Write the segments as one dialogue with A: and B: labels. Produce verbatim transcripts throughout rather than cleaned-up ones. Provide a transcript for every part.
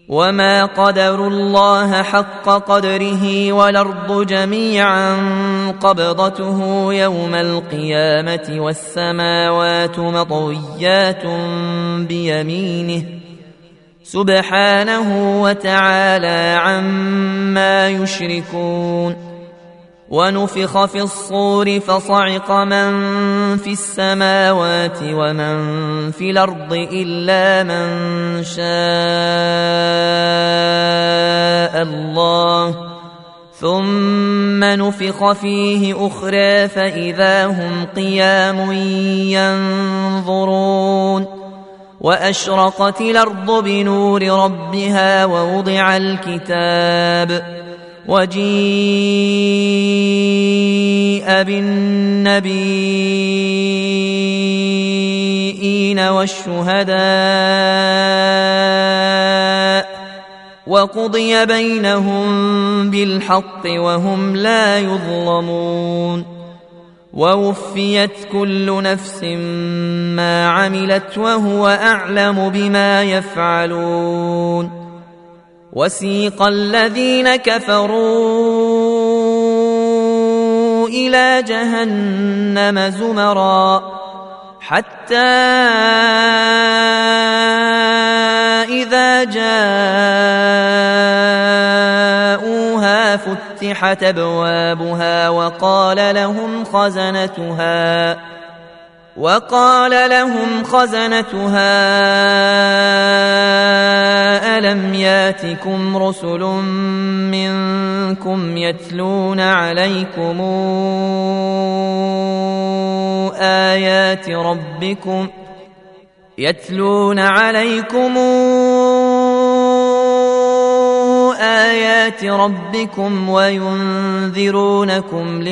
A: وما قدروا الله حق قدره والأرض جميعا قبضته يوم القيامة والسماوات مطويات بيمينه سبحانه وتعالى عما يشركون. ونفخ في الصور فصعق من في السماوات ومن في الأرض إلا من شاء الله ثم نفخ فيه أخرى فإذا هم قيام ينظرون. وأشرقت الأرض بنور ربها ووضع الكتاب وجيء بالنبيين والشهداء وقضي بينهم بالحق وهم لا يظلمون. ووفيت كل نفس ما عملت وهو أعلم بما يفعلون. وسيق الذين كفروا إلى جهنم زمرا حتى إذا جاءوها فتحت أبوابها وقال لهم خزنتها وقال لهم خزنتها ألم ياتكم رسل منكم يتلون عليكم آيات ربكم يتلون عليكم آيات ربكم وينذرونكم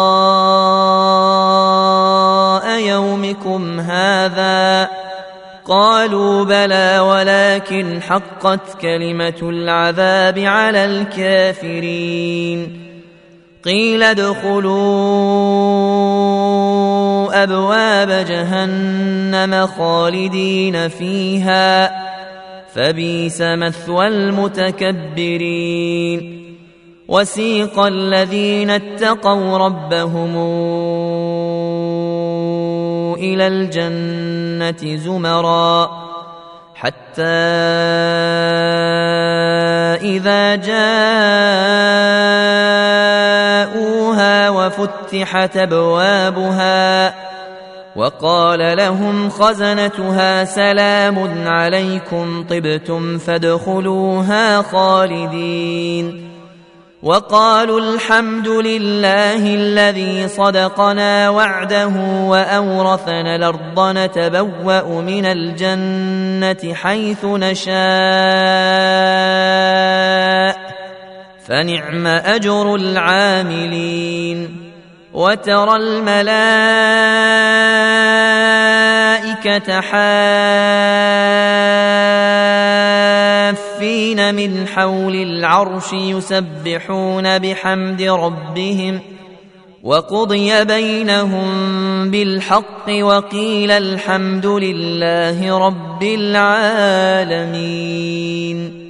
A: لقاء يومكم هذا قالوا بلى ولكن حقت كلمة العذاب على الكافرين. قيل ادخلوا أبواب جهنم خالدين فيها فبئس مثوى المتكبرين. وسيق الذين اتقوا ربهم إلى الجنة زمرا حتى إذا جاءوها وفتحت أبوابها وقال لهم خزنتها سلام عليكم طبتم فادخلوها خالدين. وقالوا الحمد لله الذي صدقنا وعده وأورثنا الأرض نتبوأ من الجنة حيث نشاء فنعم أجر العاملين. وترى الملائكة حافين من حول العرش يسبحون بحمد ربهم وقضي بينهم بالحق وقيل الحمد لله رب العالمين.